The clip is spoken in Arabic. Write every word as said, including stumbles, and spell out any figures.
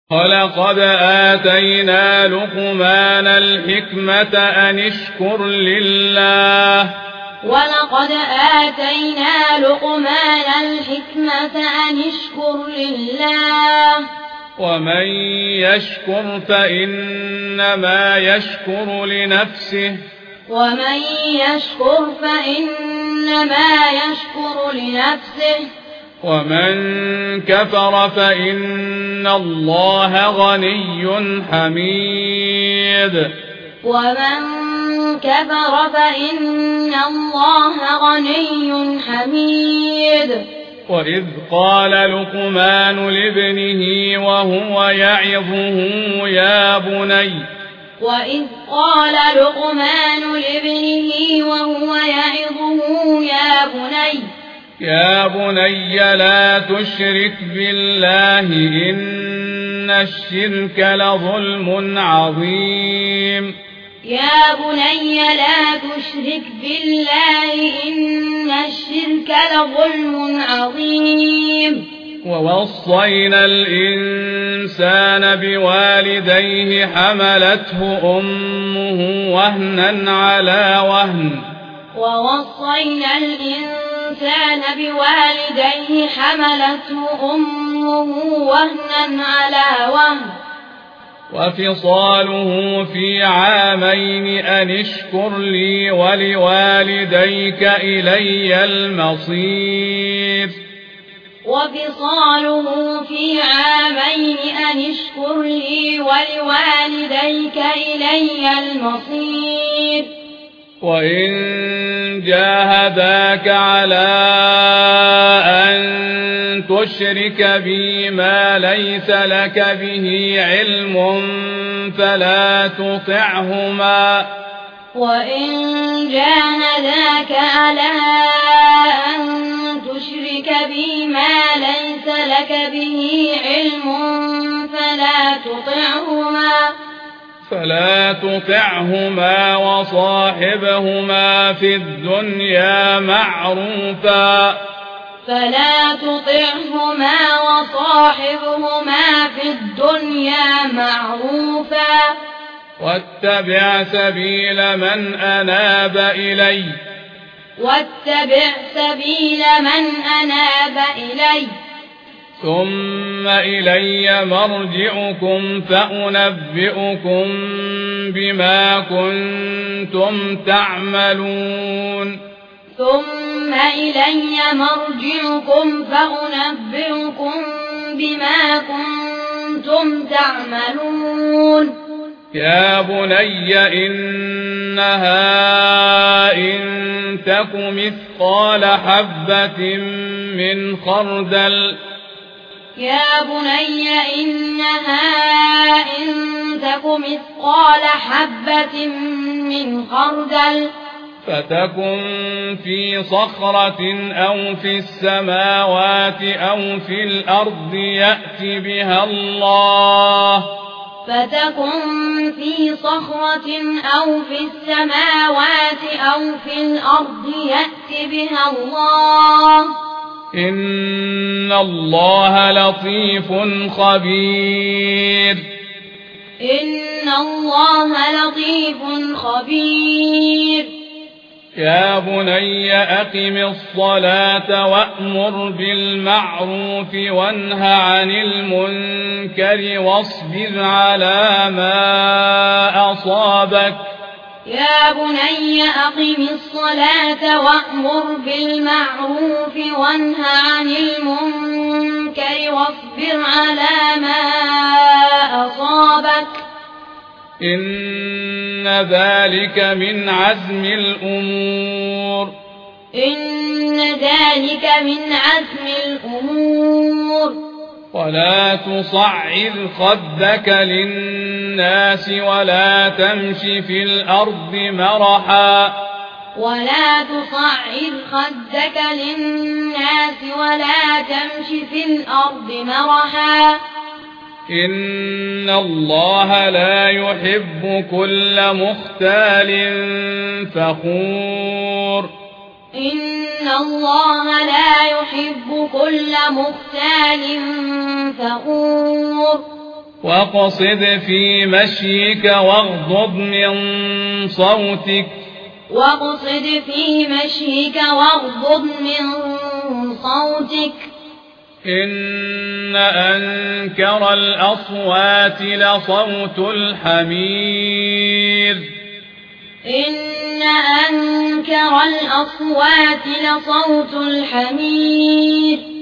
ولقد آتينا لقمان الحكمة أن اشكر لله ولقد آتينا لقمان الحكمة أن اشكر لله ومن يشكر فإنما يشكر لنفسه ومن يشكر فإنما يشكر لنفسه ومن كفر فإن الله غني حميد ومن كفر فإن الله غني حميد وإذ قال لقمان لابنه وهو يعظه يا بني وإذ قال لقمان لابنه وهو يعظه يا بني يا بني لا تشرك بالله إن الشرك لظلم عظيم يا بني لا تشرك بالله إن الشرك لظلم عظيم ووصينا الإنسان بوالديه حملته أمه وهنا على وهن ووصينا الإنسان بوالديه حملته أمه وهنا على وهن وفصاله في عامين أن اشكر لي ولوالديك إلي المصير وفصاله في عامين أن اشكر لي ولوالديك إلي المصير وإن جاهداك على أن تشرك بي ما ليس لك به علم فلا تطعهما وإن جاهداك على أن تشرك بي ما ليس لك به علم فلا تطعهما فلا تطعهما وصاحبهما في الدنيا معروفا فلا تطعهما وصاحبهما في الدنيا معروفا واتبع سبيل من أناب إلي واتبع سبيل من أناب إلي ثم إلي مرجعكم فأنبئكم بما كنتم تعملون ثم إلي مرجعكم فأنبئكم بما كنتم تعملون يا بني إنها إن تك مثقال حبة من خردل يا بني إنها إن تك مثقال حبة من خردل فتكن في صخرة أو في السماوات أو في الأرض يأت بها الله فتكن في صخرة أو في السماوات أو في الأرض يأت بها الله إن الله لطيف خبير إن الله لطيف خبير يا بني أقم الصلاة وأمر بالمعروف وانه عن المنكر واصبر على ما أصابك يا بني أقم الصلاة وأمر بالمعروف وانه عن المنكر واصبر على ما أصابك إن ذلك من عزم الأمور إن ذلك من عزم الأمور ولا تصعر خدك للناس ولا تمش في الأرض مرحا ولا تصعر خدك للناس ولا تمش في الأرض مرحا إن الله لا يحب كل مختال فخور إن الله لا يحب كل مختال فخور واقصد في مشيك واغضض من صوتك واقصد في مشيك واغضض من صوتك إن أنكر الأصوات لصوت الحمير إن أنكر الأصوات لصوت الحمير